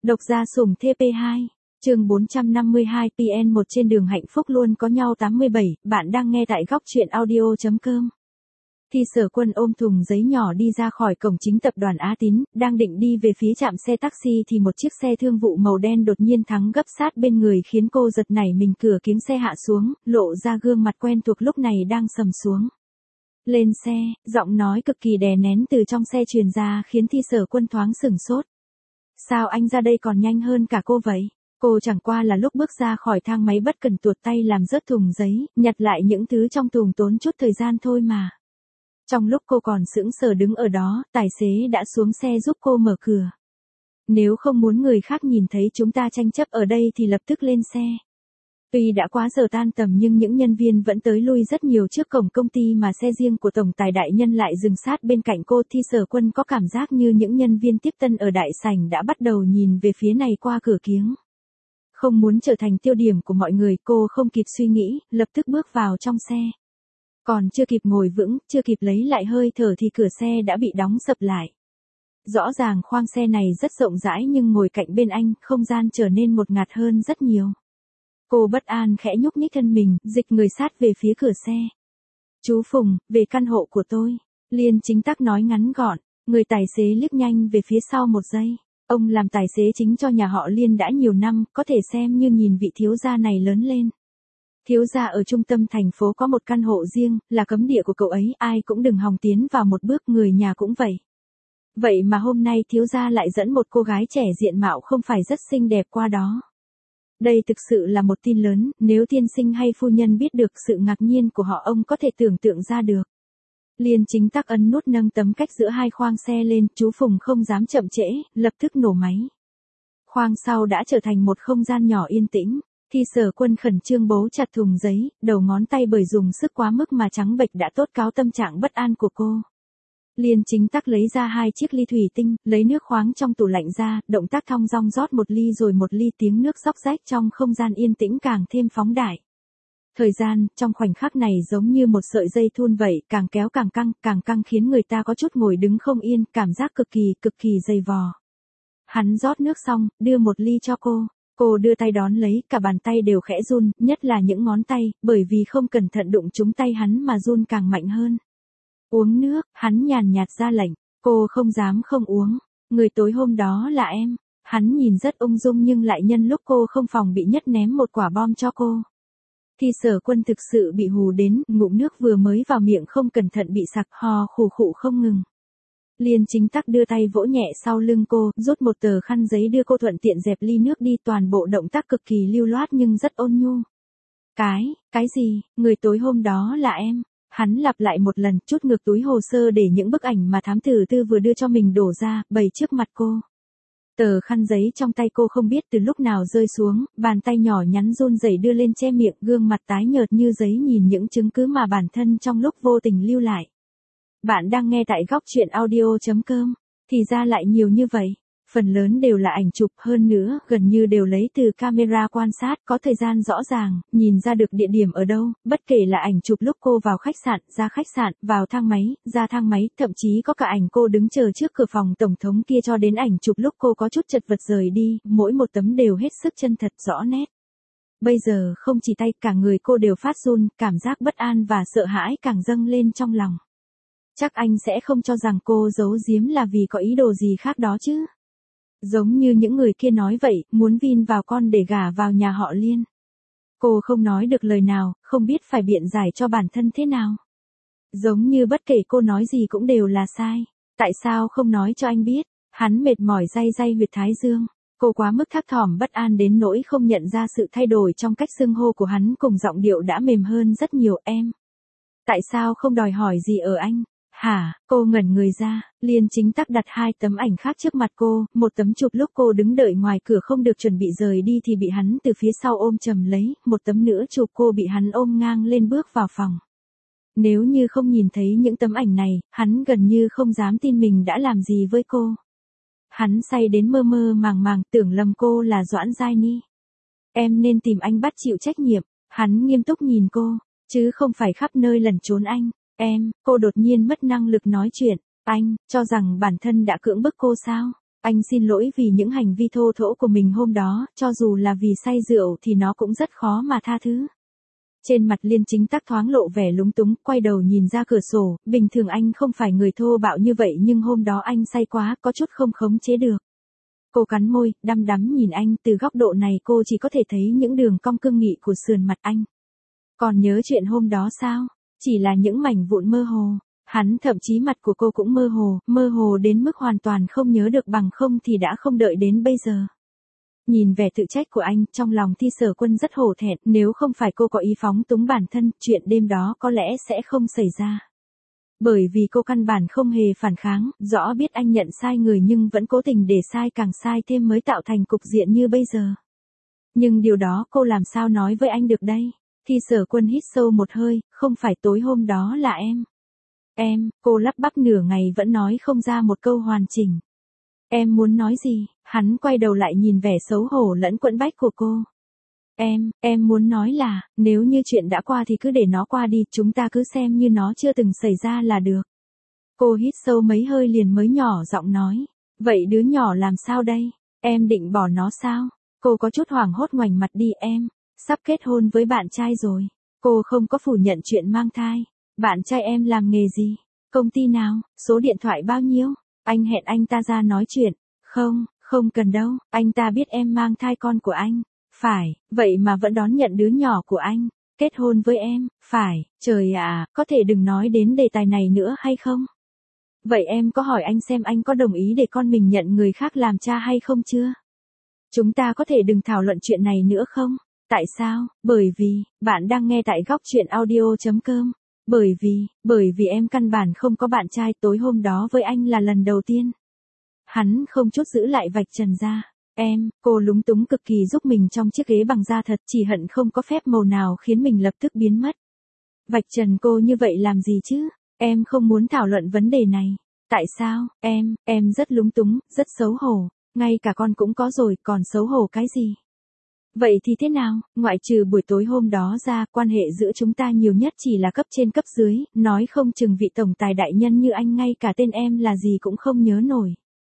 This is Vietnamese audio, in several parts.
Độc gia sủng TP2, chương 452 PN1 trên đường hạnh phúc luôn có nhau 87, bạn đang nghe tại góc truyện audio.com. Thi Sở Quân ôm thùng giấy nhỏ đi ra khỏi cổng chính tập đoàn Á Tín, đang định đi về phía trạm xe taxi thì một chiếc xe thương vụ màu đen đột nhiên thắng gấp sát bên người khiến cô giật nảy mình, cửa kính xe hạ xuống, lộ ra gương mặt quen thuộc lúc này đang sầm xuống. Lên xe, giọng nói cực kỳ đè nén từ trong xe truyền ra khiến Thi Sở Quân thoáng sửng sốt. Sao anh ra đây còn nhanh hơn cả cô vậy? Cô chẳng qua là lúc bước ra khỏi thang máy bất cần tuột tay làm rớt thùng giấy, nhặt lại những thứ trong thùng tốn chút thời gian thôi mà. Trong lúc cô còn sững sờ đứng ở đó, tài xế đã xuống xe giúp cô mở cửa. Nếu không muốn người khác nhìn thấy chúng ta tranh chấp ở đây thì lập tức lên xe. Tuy đã quá giờ tan tầm nhưng những nhân viên vẫn tới lui rất nhiều trước cổng công ty mà xe riêng của tổng tài đại nhân lại dừng sát bên cạnh cô. Thi Sở Quân có cảm giác như những nhân viên tiếp tân ở đại sảnh đã bắt đầu nhìn về phía này qua cửa kiếng. Không muốn trở thành tiêu điểm của mọi người, cô không kịp suy nghĩ, lập tức bước vào trong xe. Còn chưa kịp ngồi vững, chưa kịp lấy lại hơi thở thì cửa xe đã bị đóng sập lại. Rõ ràng khoang xe này rất rộng rãi nhưng ngồi cạnh bên anh, không gian trở nên ngột ngạt hơn rất nhiều. Cô bất an khẽ nhúc nhích thân mình, dịch người sát về phía cửa xe. Chú Phùng, về căn hộ của tôi. Liên Chính Tắc nói ngắn gọn, người tài xế liếc nhanh về phía sau một giây. Ông làm tài xế chính cho nhà họ Liên đã nhiều năm, có thể xem như nhìn vị thiếu gia này lớn lên. Thiếu gia ở trung tâm thành phố có một căn hộ riêng, là cấm địa của cậu ấy, ai cũng đừng hòng tiến vào một bước, người nhà cũng vậy. Vậy mà hôm nay thiếu gia lại dẫn một cô gái trẻ diện mạo không phải rất xinh đẹp qua đó. Đây thực sự là một tin lớn, nếu tiên sinh hay phu nhân biết được sự ngạc nhiên của họ ông có thể tưởng tượng ra được. Liên Chính Tắc ấn nút nâng tấm cách giữa hai khoang xe lên, chú Phùng không dám chậm trễ, lập tức nổ máy. Khoang sau đã trở thành một không gian nhỏ yên tĩnh. Thi Sở Quân khẩn trương bấu chặt thùng giấy, đầu ngón tay bởi dùng sức quá mức mà trắng bệch đã tốt cáo tâm trạng bất an của cô. Liên Chính Tắc lấy ra hai chiếc ly thủy tinh, lấy nước khoáng trong tủ lạnh ra, động tác thong dong rót một ly rồi một ly, tiếng nước róc rách trong không gian yên tĩnh càng thêm phóng đại. Thời gian, trong khoảnh khắc này giống như một sợi dây thun vậy, càng kéo càng căng khiến người ta có chút ngồi đứng không yên, cảm giác cực kỳ dày vò. Hắn rót nước xong, đưa một ly cho cô. Cô đưa tay đón lấy, cả bàn tay đều khẽ run, nhất là những ngón tay, bởi vì không cẩn thận đụng trúng tay hắn mà run càng mạnh hơn. Uống nước, hắn nhàn nhạt ra lệnh, cô không dám không uống. Người tối hôm đó là em. Hắn nhìn rất ung dung nhưng lại nhân lúc cô không phòng bị nhất ném một quả bom cho cô. Thi Sở Quân thực sự bị hù đến, ngụm nước vừa mới vào miệng không cẩn thận bị sặc, hò khủ khụ không ngừng. Liên Chính Tắc đưa tay vỗ nhẹ sau lưng cô, rút một tờ khăn giấy đưa cô, thuận tiện dẹp ly nước đi, toàn bộ động tác cực kỳ lưu loát nhưng rất ôn nhu. Cái gì, người tối hôm đó là em? Hắn lặp lại một lần, chút ngược túi hồ sơ để những bức ảnh mà thám tử Tư vừa đưa cho mình đổ ra, bày trước mặt cô. Tờ khăn giấy trong tay cô không biết từ lúc nào rơi xuống, bàn tay nhỏ nhắn run rẩy đưa lên che miệng, gương mặt tái nhợt như giấy nhìn những chứng cứ mà bản thân trong lúc vô tình lưu lại. Bạn đang nghe tại góc truyện audio.com, thì ra lại nhiều như vậy. Phần lớn đều là ảnh chụp, hơn nữa, gần như đều lấy từ camera quan sát, có thời gian rõ ràng, nhìn ra được địa điểm ở đâu, bất kể là ảnh chụp lúc cô vào khách sạn, ra khách sạn, vào thang máy, ra thang máy, thậm chí có cả ảnh cô đứng chờ trước cửa phòng tổng thống kia cho đến ảnh chụp lúc cô có chút chật vật rời đi, mỗi một tấm đều hết sức chân thật rõ nét. Bây giờ không chỉ tay, cả người cô đều phát run, cảm giác bất an và sợ hãi càng dâng lên trong lòng. Chắc anh sẽ không cho rằng cô giấu giếm là vì có ý đồ gì khác đó chứ. Giống như những người kia nói vậy, muốn vin vào con để gả vào nhà họ Liên. Cô không nói được lời nào, không biết phải biện giải cho bản thân thế nào. Giống như bất kể cô nói gì cũng đều là sai. Tại sao không nói cho anh biết? Hắn mệt mỏi day huyệt thái dương. Cô quá mức thấp thỏm bất an đến nỗi không nhận ra sự thay đổi trong cách xưng hô của hắn, cùng giọng điệu đã mềm hơn rất nhiều. Em. Tại sao không đòi hỏi gì ở anh? Hả, cô ngẩn người ra, Liên Chính Tắc đặt hai tấm ảnh khác trước mặt cô, một tấm chụp lúc cô đứng đợi ngoài cửa không được chuẩn bị rời đi thì bị hắn từ phía sau ôm chầm lấy, một tấm nữa chụp cô bị hắn ôm ngang lên bước vào phòng. Nếu như không nhìn thấy những tấm ảnh này, hắn gần như không dám tin mình đã làm gì với cô. Hắn say đến mơ màng, tưởng lầm cô là Doãn Giai Ni. Em nên tìm anh bắt chịu trách nhiệm, hắn nghiêm túc nhìn cô, chứ không phải khắp nơi lẩn trốn anh. Cô đột nhiên mất năng lực nói chuyện, anh, cho rằng bản thân đã cưỡng bức cô sao? Anh xin lỗi vì những hành vi thô thỗ của mình hôm đó, cho dù là vì say rượu thì nó cũng rất khó mà tha thứ. Trên mặt Liên Chính Tắc thoáng lộ vẻ lúng túng, quay đầu nhìn ra cửa sổ, bình thường anh không phải người thô bạo như vậy nhưng hôm đó anh say quá, có chút không khống chế được. Cô cắn môi, đăm đắm nhìn anh, từ góc độ này cô chỉ có thể thấy những đường cong cương nghị của sườn mặt anh. Còn nhớ chuyện hôm đó sao? Chỉ là những mảnh vụn mơ hồ. Hắn thậm chí mặt của cô cũng mơ hồ đến mức hoàn toàn không nhớ được, bằng không thì đã không đợi đến bây giờ. Nhìn vẻ tự trách của anh, trong lòng Thi Sở Quân rất hổ thẹn, nếu không phải cô có ý phóng túng bản thân, chuyện đêm đó có lẽ sẽ không xảy ra. Bởi vì cô căn bản không hề phản kháng, rõ biết anh nhận sai người nhưng vẫn cố tình để sai càng sai thêm mới tạo thành cục diện như bây giờ. Nhưng điều đó cô làm sao nói với anh được đây? Thi Sở Quân hít sâu một hơi, không phải tối hôm đó là em. Cô lắp bắp nửa ngày vẫn nói không ra một câu hoàn chỉnh. Em muốn nói gì? Hắn quay đầu lại nhìn vẻ xấu hổ lẫn quẫn bách của cô. Em muốn nói là, nếu như chuyện đã qua thì cứ để nó qua đi, chúng ta cứ xem như nó chưa từng xảy ra là được. Cô hít sâu mấy hơi liền mới nhỏ giọng nói. Vậy đứa nhỏ làm sao đây? Em định bỏ nó sao? Cô có chút hoảng hốt ngoảnh mặt đi. Em sắp kết hôn với bạn trai rồi. Cô không có phủ nhận chuyện mang thai. Bạn trai em làm nghề gì? Công ty nào? Số điện thoại bao nhiêu? Anh hẹn anh ta ra nói chuyện. Không cần đâu, anh ta biết em mang thai con của anh. Phải, vậy mà vẫn đón nhận đứa nhỏ của anh. Kết hôn với em, phải, trời ạ, có thể đừng nói đến đề tài này nữa hay không? Vậy em có hỏi anh xem anh có đồng ý để con mình nhận người khác làm cha hay không chưa? Chúng ta có thể đừng thảo luận chuyện này nữa không? Tại sao? Bởi vì, bạn đang nghe tại góc truyện audio.com. Bởi vì em căn bản không có bạn trai, tối hôm đó với anh là lần đầu tiên. Hắn không chút giữ lại vạch trần ra. Cô lúng túng cực kỳ giúp mình trong chiếc ghế bằng da thật, chỉ hận không có phép màu nào khiến mình lập tức biến mất. Vạch trần cô như vậy làm gì chứ? Em không muốn thảo luận vấn đề này. Tại sao? Em rất lúng túng, rất xấu hổ. Ngay cả con cũng có rồi, còn xấu hổ cái gì? Vậy thì thế nào? Ngoại trừ buổi tối hôm đó ra, quan hệ giữa chúng ta nhiều nhất chỉ là cấp trên cấp dưới, nói không chừng vị tổng tài đại nhân như anh ngay cả tên em là gì cũng không nhớ nổi.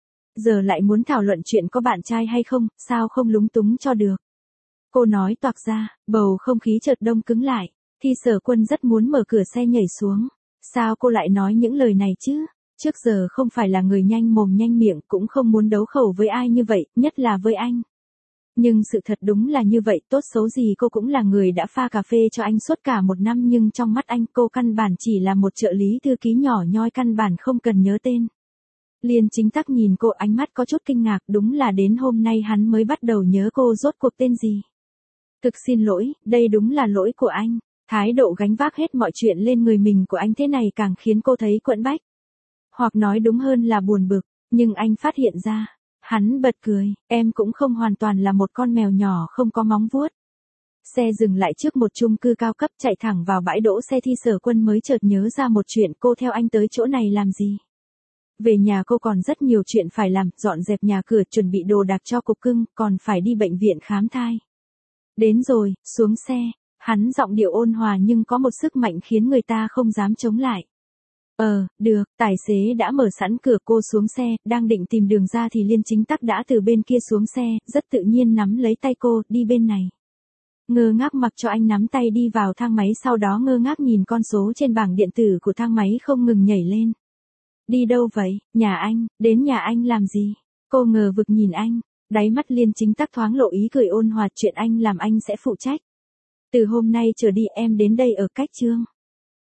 Giờ lại muốn thảo luận chuyện có bạn trai hay không, sao không lúng túng cho được. Cô nói toạc ra, bầu không khí chợt đông cứng lại. Thi Sở Quân rất muốn mở cửa xe nhảy xuống. Sao cô lại nói những lời này chứ? Trước giờ không phải là người nhanh mồm nhanh miệng, cũng không muốn đấu khẩu với ai như vậy, nhất là với anh. Nhưng sự thật đúng là như vậy, tốt xấu gì cô cũng là người đã pha cà phê cho anh suốt cả một năm, nhưng trong mắt anh cô căn bản chỉ là một trợ lý thư ký nhỏ nhoi, căn bản không cần nhớ tên. Liên Chính Tắc nhìn cô, ánh mắt có chút kinh ngạc, đúng là đến hôm nay hắn mới bắt đầu nhớ cô rốt cuộc tên gì. Thực xin lỗi, đây đúng là lỗi của anh. Thái độ gánh vác hết mọi chuyện lên người mình của anh thế này càng khiến cô thấy quẫn bách. Hoặc nói đúng hơn là buồn bực, nhưng anh phát hiện ra. Hắn bật cười, em cũng không hoàn toàn là một con mèo nhỏ không có móng vuốt. Xe dừng lại trước một chung cư cao cấp, chạy thẳng vào bãi đỗ xe. Thi Sở Quân mới chợt nhớ ra một chuyện, cô theo anh tới chỗ này làm gì? Về nhà cô còn rất nhiều chuyện phải làm, dọn dẹp nhà cửa, chuẩn bị đồ đạc cho cục cưng, còn phải đi bệnh viện khám thai. Đến rồi, xuống xe. Hắn giọng điệu ôn hòa nhưng có một sức mạnh khiến người ta không dám chống lại. Được, tài xế đã mở sẵn cửa. Cô xuống xe, đang định tìm đường ra thì Liên Chính Tắc đã từ bên kia xuống xe, rất tự nhiên nắm lấy tay cô, đi bên này. Ngơ ngác mặc cho anh nắm tay đi vào thang máy, sau đó ngơ ngác nhìn con số trên bảng điện tử của thang máy không ngừng nhảy lên. Đi đâu vậy? Nhà anh, đến nhà anh làm gì? Cô ngờ vực nhìn anh, đáy mắt Liên Chính Tắc thoáng lộ ý cười ôn hòa, chuyện anh làm anh sẽ phụ trách. Từ hôm nay trở đi em đến đây ở cách Trương.